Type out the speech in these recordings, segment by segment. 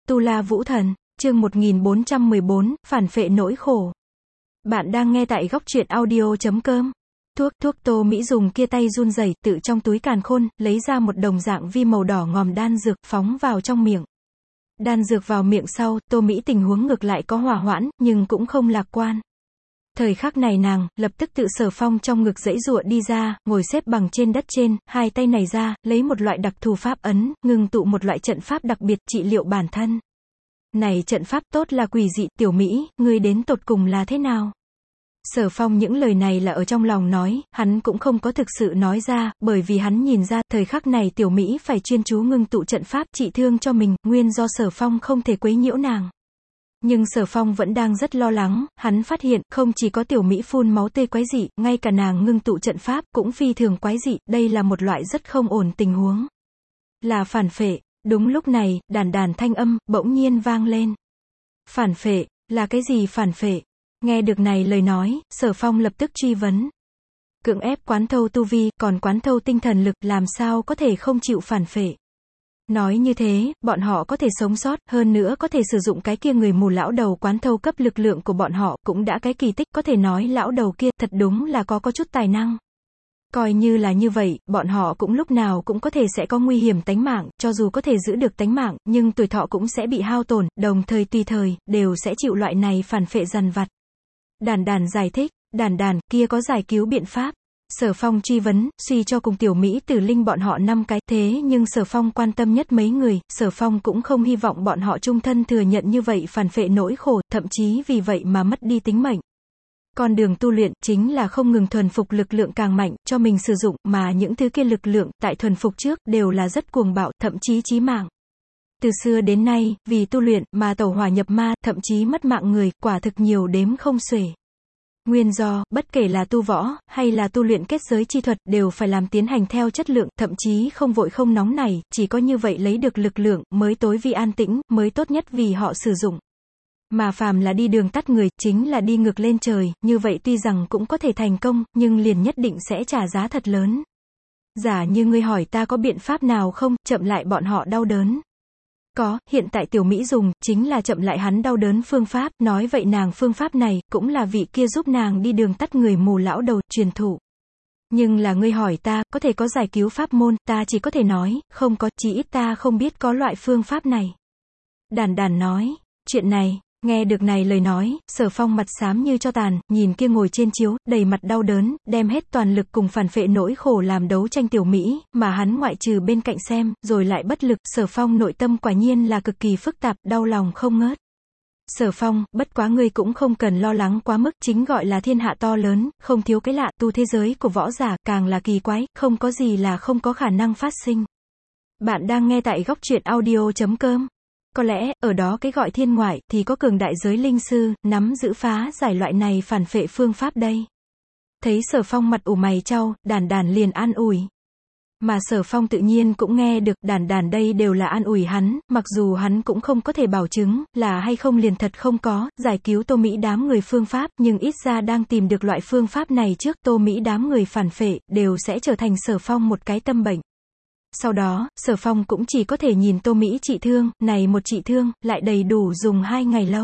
Tu La Vũ Thần, chương 1414, phản phệ nỗi khổ. Bạn đang nghe tại góc truyện audio.com. Thuốc Tô Mỹ dùng kia tay run rẩy, tự trong túi càn khôn, lấy ra một đồng dạng vi màu đỏ ngòm đan dược, phóng vào trong miệng. Đan dược vào miệng sau, Tô Mỹ tình huống ngược lại có hòa hoãn, nhưng cũng không lạc quan. Thời khắc này nàng, lập tức tự Sở Phong trong ngực giãy giụa đi ra, ngồi xếp bằng trên đất trên, hai tay này ra, lấy một loại đặc thù pháp ấn, ngưng tụ một loại trận pháp đặc biệt trị liệu bản thân. Này trận pháp tốt là quỷ dị, Tiểu Mỹ, ngươi đến tột cùng là thế nào? Sở Phong những lời này là ở trong lòng nói, hắn cũng không có thực sự nói ra, bởi vì hắn nhìn ra, thời khắc này Tiểu Mỹ phải chuyên chú ngưng tụ trận pháp trị thương cho mình, nguyên do Sở Phong không thể quấy nhiễu nàng. Nhưng Sở Phong vẫn đang rất lo lắng, hắn phát hiện, không chỉ có Tiểu Mỹ phun máu tươi quái dị, ngay cả nàng ngưng tụ trận pháp, cũng phi thường quái dị, đây là một loại rất không ổn tình huống. Là phản phệ. Đúng lúc này, đàn thanh âm, bỗng nhiên vang lên. Phản phệ, là cái gì phản phệ? Nghe được này lời nói, Sở Phong lập tức truy vấn. Cưỡng ép quán thâu tu vi, còn quán thâu tinh thần lực, làm sao có thể không chịu phản phệ? Nói như thế, bọn họ có thể sống sót, hơn nữa có thể sử dụng cái kia người mù lão đầu quán thâu cấp lực lượng của bọn họ, cũng đã cái kỳ tích, có thể nói lão đầu kia, thật đúng là có chút tài năng. Coi như là như vậy, bọn họ cũng lúc nào cũng có thể sẽ có nguy hiểm tánh mạng, cho dù có thể giữ được tánh mạng, nhưng tuổi thọ cũng sẽ bị hao tổn, đồng thời tùy thời, đều sẽ chịu loại này phản phệ dằn vặt. Đàn giải thích, đàn kia có giải cứu biện pháp. Sở Phong truy vấn, suy cho cùng Tiểu Mỹ Tử Linh bọn họ 5 cái, thế nhưng Sở Phong quan tâm nhất mấy người, Sở Phong cũng không hy vọng bọn họ chung thân thừa nhận như vậy phản phệ nỗi khổ, thậm chí vì vậy mà mất đi tính mệnh. Con đường tu luyện, chính là không ngừng thuần phục lực lượng càng mạnh, cho mình sử dụng, mà những thứ kia lực lượng, tại thuần phục trước, đều là rất cuồng bạo, thậm chí chí mạng. Từ xưa đến nay, vì tu luyện, mà tẩu hỏa nhập ma, thậm chí mất mạng người, quả thực nhiều đếm không xuể. Nguyên do, bất kể là tu võ, hay là tu luyện kết giới chi thuật, đều phải làm tiến hành theo chất lượng, thậm chí không vội không nóng nảy, chỉ có như vậy lấy được lực lượng, mới tối vì an tĩnh, mới tốt nhất vì họ sử dụng. Mà phàm là đi đường tắt người, chính là đi ngược lên trời, như vậy tuy rằng cũng có thể thành công, nhưng liền nhất định sẽ trả giá thật lớn. Giả như ngươi hỏi ta có biện pháp nào không, chậm lại bọn họ đau đớn. Có, hiện tại Tiểu Mỹ dùng, chính là chậm lại hắn đau đớn phương pháp, nói vậy nàng phương pháp này, cũng là vị kia giúp nàng đi đường tắt người mù lão đầu, truyền thụ. Nhưng là ngươi hỏi ta, có thể có giải cứu pháp môn, ta chỉ có thể nói, không có, chỉ ít ta không biết có loại phương pháp này. Đàn nói, chuyện này. Nghe được này lời nói, Sở Phong mặt xám như cho tàn, nhìn kia ngồi trên chiếu, đầy mặt đau đớn, đem hết toàn lực cùng phản phệ nỗi khổ làm đấu tranh Tiểu Mỹ, mà hắn ngoại trừ bên cạnh xem, rồi lại bất lực, Sở Phong nội tâm quả nhiên là cực kỳ phức tạp, đau lòng không ngớt. Sở Phong, bất quá ngươi cũng không cần lo lắng quá mức, chính gọi là thiên hạ to lớn, không thiếu cái lạ, tu thế giới của võ giả, càng là kỳ quái, không có gì là không có khả năng phát sinh. Bạn đang nghe tại góc truyện audio.com. Có lẽ, ở đó cái gọi thiên ngoại, thì có cường đại giới linh sư, nắm giữ phá giải loại này phản phệ phương pháp đây. Thấy Sở Phong mặt ủ mày chau, đàn liền an ủi. Mà Sở Phong tự nhiên cũng nghe được, đàn đây đều là an ủi hắn, mặc dù hắn cũng không có thể bảo chứng, là hay không liền thật không có, giải cứu Tô Mỹ đám người phương pháp, nhưng ít ra đang tìm được loại phương pháp này trước, Tô Mỹ đám người phản phệ, đều sẽ trở thành Sở Phong một cái tâm bệnh. Sau đó, Sở Phong cũng chỉ có thể nhìn Tô Mỹ trị thương, này một trị thương, lại đầy đủ dùng 2 ngày lâu.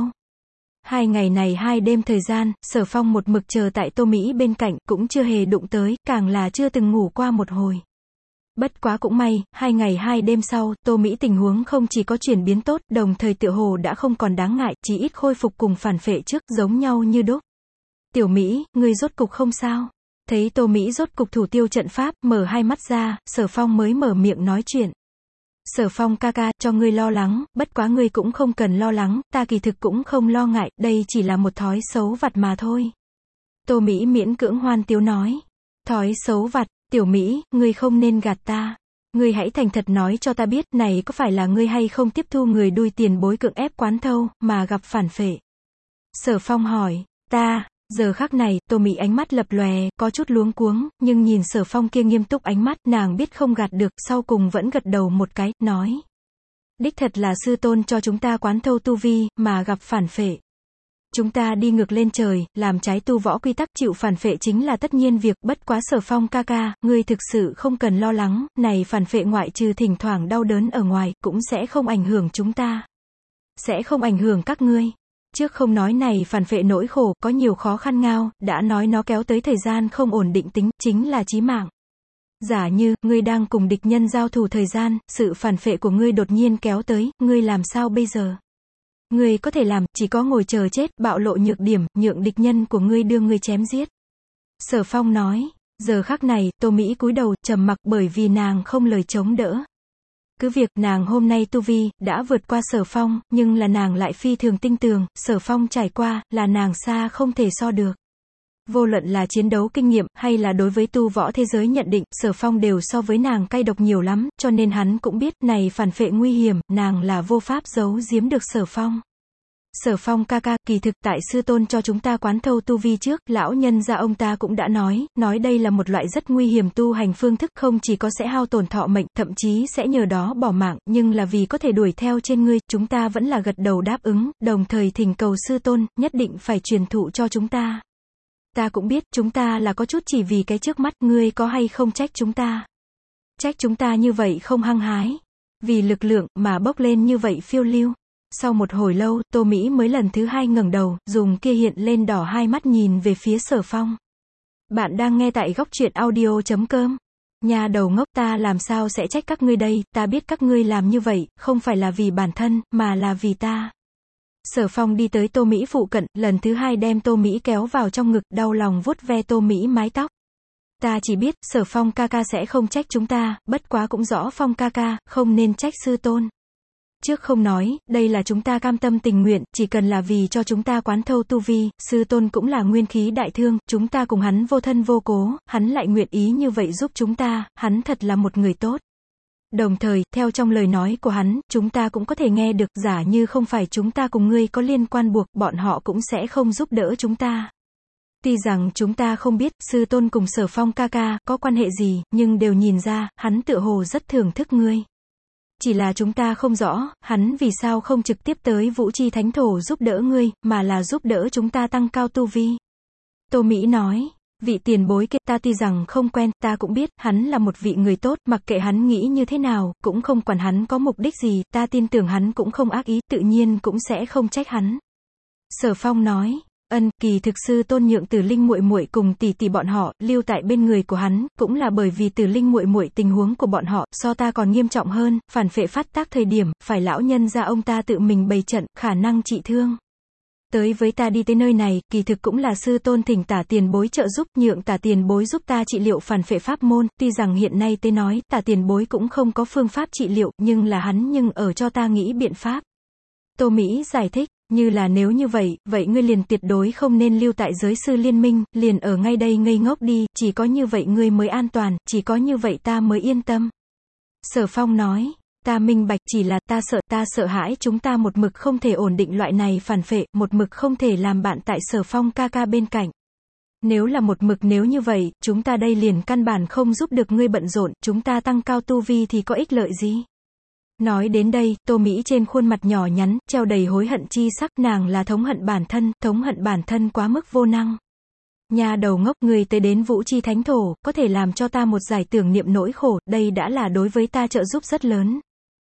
2 ngày này 2 đêm thời gian, Sở Phong một mực chờ tại Tô Mỹ bên cạnh, cũng chưa hề đụng tới, càng là chưa từng ngủ qua một hồi. Bất quá cũng may, 2 ngày 2 đêm sau, Tô Mỹ tình huống không chỉ có chuyển biến tốt, đồng thời tựa hồ đã không còn đáng ngại, chỉ ít khôi phục cùng phản phệ trước, giống nhau như đúc. Tiểu Mỹ, ngươi rốt cục không sao? Thấy Tô Mỹ rốt cục thủ tiêu trận pháp, mở hai mắt ra, Sở Phong mới mở miệng nói chuyện. Sở Phong ca ca, cho ngươi lo lắng, bất quá ngươi cũng không cần lo lắng, ta kỳ thực cũng không lo ngại, đây chỉ là một thói xấu vặt mà thôi. Tô Mỹ miễn cưỡng hoan tiếu nói. Thói xấu vặt, Tiểu Mỹ, ngươi không nên gạt ta. Ngươi hãy thành thật nói cho ta biết, này có phải là ngươi hay không tiếp thu người đuôi tiền bối cưỡng ép quán thâu, mà gặp phản phệ? Sở Phong hỏi, ta. Giờ khắc này, Tô Mỹ ánh mắt lập lòe, có chút luống cuống, nhưng nhìn Sở Phong kia nghiêm túc ánh mắt, nàng biết không gạt được, sau cùng vẫn gật đầu một cái, nói. Đích thật là sư tôn cho chúng ta quán thâu tu vi, mà gặp phản phệ. Chúng ta đi ngược lên trời, làm trái tu võ quy tắc, chịu phản phệ chính là tất nhiên việc, bất quá Sở Phong ca ca, ngươi thực sự không cần lo lắng, này phản phệ ngoại trừ thỉnh thoảng đau đớn ở ngoài, cũng sẽ không ảnh hưởng chúng ta. sẽ không ảnh hưởng các ngươi. Trước không nói này phản phệ nỗi khổ, có nhiều khó khăn ngao, đã nói nó kéo tới thời gian không ổn định tính, chính là chí mạng. Giả như, ngươi đang cùng địch nhân giao thủ thời gian, sự phản phệ của ngươi đột nhiên kéo tới, ngươi làm sao bây giờ? Ngươi có thể làm, chỉ có ngồi chờ chết, bạo lộ nhược điểm, nhượng địch nhân của ngươi đưa ngươi chém giết. Sở Phong nói, giờ khắc này, Tô Mỹ cúi đầu, trầm mặc bởi vì nàng không lời chống đỡ. Cứ việc nàng hôm nay tu vi, đã vượt qua Sở Phong, nhưng là nàng lại phi thường tinh tường, Sở Phong trải qua, là nàng xa không thể so được. Vô luận là chiến đấu kinh nghiệm, hay là đối với tu võ thế giới nhận định, Sở Phong đều so với nàng cay độc nhiều lắm, cho nên hắn cũng biết, này phản phệ nguy hiểm, nàng là vô pháp giấu giếm được Sở Phong. Sở Phong ca ca, kỳ thực tại sư tôn cho chúng ta quán thâu tu vi trước, lão nhân gia ông ta cũng đã nói đây là một loại rất nguy hiểm tu hành phương thức, không chỉ có sẽ hao tổn thọ mệnh, thậm chí sẽ nhờ đó bỏ mạng, nhưng là vì có thể đuổi theo trên ngươi, chúng ta vẫn là gật đầu đáp ứng, đồng thời thỉnh cầu sư tôn, nhất định phải truyền thụ cho chúng ta. Ta cũng biết, chúng ta là có chút chỉ vì cái trước mắt, ngươi có hay không trách chúng ta? Trách chúng ta như vậy không hăng hái, vì lực lượng mà bốc lên như vậy phiêu lưu. Sau một hồi lâu, Tô Mỹ mới lần thứ hai ngẩng đầu, dùng kia hiện lên đỏ hai mắt nhìn về phía Sở Phong. Bạn đang nghe tại góc truyện audio.com. Nhà đầu ngốc, ta làm sao sẽ trách các ngươi đây, ta biết các ngươi làm như vậy, không phải là vì bản thân, mà là vì ta. Sở Phong đi tới Tô Mỹ phụ cận, lần thứ hai đem Tô Mỹ kéo vào trong ngực, đau lòng vuốt ve Tô Mỹ mái tóc. Ta chỉ biết, Sở Phong ca ca sẽ không trách chúng ta, bất quá cũng rõ Phong ca ca, không nên trách sư tôn. Trước không nói, đây là chúng ta cam tâm tình nguyện, chỉ cần là vì cho chúng ta quán thâu tu vi, sư tôn cũng là nguyên khí đại thương, chúng ta cùng hắn vô thân vô cố, hắn lại nguyện ý như vậy giúp chúng ta, hắn thật là một người tốt. Đồng thời, theo trong lời nói của hắn, chúng ta cũng có thể nghe được, giả như không phải chúng ta cùng ngươi có liên quan buộc, bọn họ cũng sẽ không giúp đỡ chúng ta. Tuy rằng chúng ta không biết, sư tôn cùng Sở Phong ca ca, có quan hệ gì, nhưng đều nhìn ra, hắn tựa hồ rất thưởng thức ngươi. Chỉ là chúng ta không rõ, hắn vì sao không trực tiếp tới Vũ Chi Thánh Thổ giúp đỡ ngươi, mà là giúp đỡ chúng ta tăng cao tu vi. Tô Mỹ nói, vị tiền bối kia ta tuy rằng không quen, ta cũng biết, hắn là một vị người tốt, mặc kệ hắn nghĩ như thế nào, cũng không quản hắn có mục đích gì, ta tin tưởng hắn cũng không ác ý, tự nhiên cũng sẽ không trách hắn. Sở Phong nói, kỳ thực sư tôn nhượng Tử Linh muội muội cùng tỷ tỷ bọn họ lưu tại bên người của hắn, cũng là bởi vì Tử Linh muội muội tình huống của bọn họ so ta còn nghiêm trọng hơn, phản phệ phát tác thời điểm, phải lão nhân gia ông ta tự mình bày trận, khả năng trị thương. Tới với ta đi tới nơi này, kỳ thực cũng là sư tôn thỉnh Tả tiền bối trợ giúp, nhượng Tả tiền bối giúp ta trị liệu phản phệ pháp môn, tuy rằng hiện nay tới nói, Tả tiền bối cũng không có phương pháp trị liệu, nhưng là hắn ở cho ta nghĩ biện pháp. Tô Mỹ giải thích. Như là nếu như vậy, vậy ngươi liền tuyệt đối không nên lưu tại giới sư liên minh, liền ở ngay đây ngây ngốc đi, chỉ có như vậy ngươi mới an toàn, chỉ có như vậy ta mới yên tâm. Sở Phong nói, ta minh bạch, chỉ là ta sợ hãi chúng ta một mực không thể ổn định loại này phản phệ, một mực không thể làm bạn tại Sở Phong ca ca bên cạnh. Nếu là một mực nếu như vậy, chúng ta đây liền căn bản không giúp được ngươi bận rộn, chúng ta tăng cao tu vi thì có ích lợi gì? Nói đến đây, Tô Mỹ trên khuôn mặt nhỏ nhắn, treo đầy hối hận chi sắc, nàng là thống hận bản thân quá mức vô năng. Nhà đầu ngốc, người tới đến Vũ Chi Thánh Thổ, có thể làm cho ta một giải tưởng niệm nỗi khổ, đây đã là đối với ta trợ giúp rất lớn.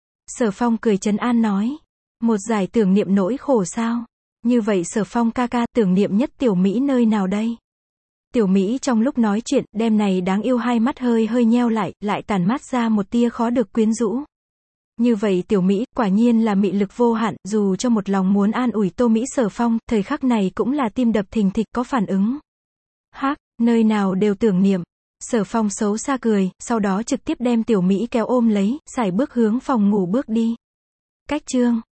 Sở Phong cười trấn an nói, một giải tưởng niệm nỗi khổ sao? Như vậy Sở Phong ca ca, tưởng niệm nhất Tiểu Mỹ nơi nào đây? Tiểu Mỹ trong lúc nói chuyện, đêm này đáng yêu hai mắt hơi nheo lại tản mát ra một tia khó được quyến rũ. Như vậy Tiểu Mỹ, quả nhiên là mị lực vô hạn, dù cho một lòng muốn an ủi Tô Mỹ Sở Phong, thời khắc này cũng là tim đập thình thịch có phản ứng. Hắc, nơi nào đều tưởng niệm. Sở Phong xấu xa cười, sau đó trực tiếp đem Tiểu Mỹ kéo ôm lấy, sải bước hướng phòng ngủ bước đi. Cách chương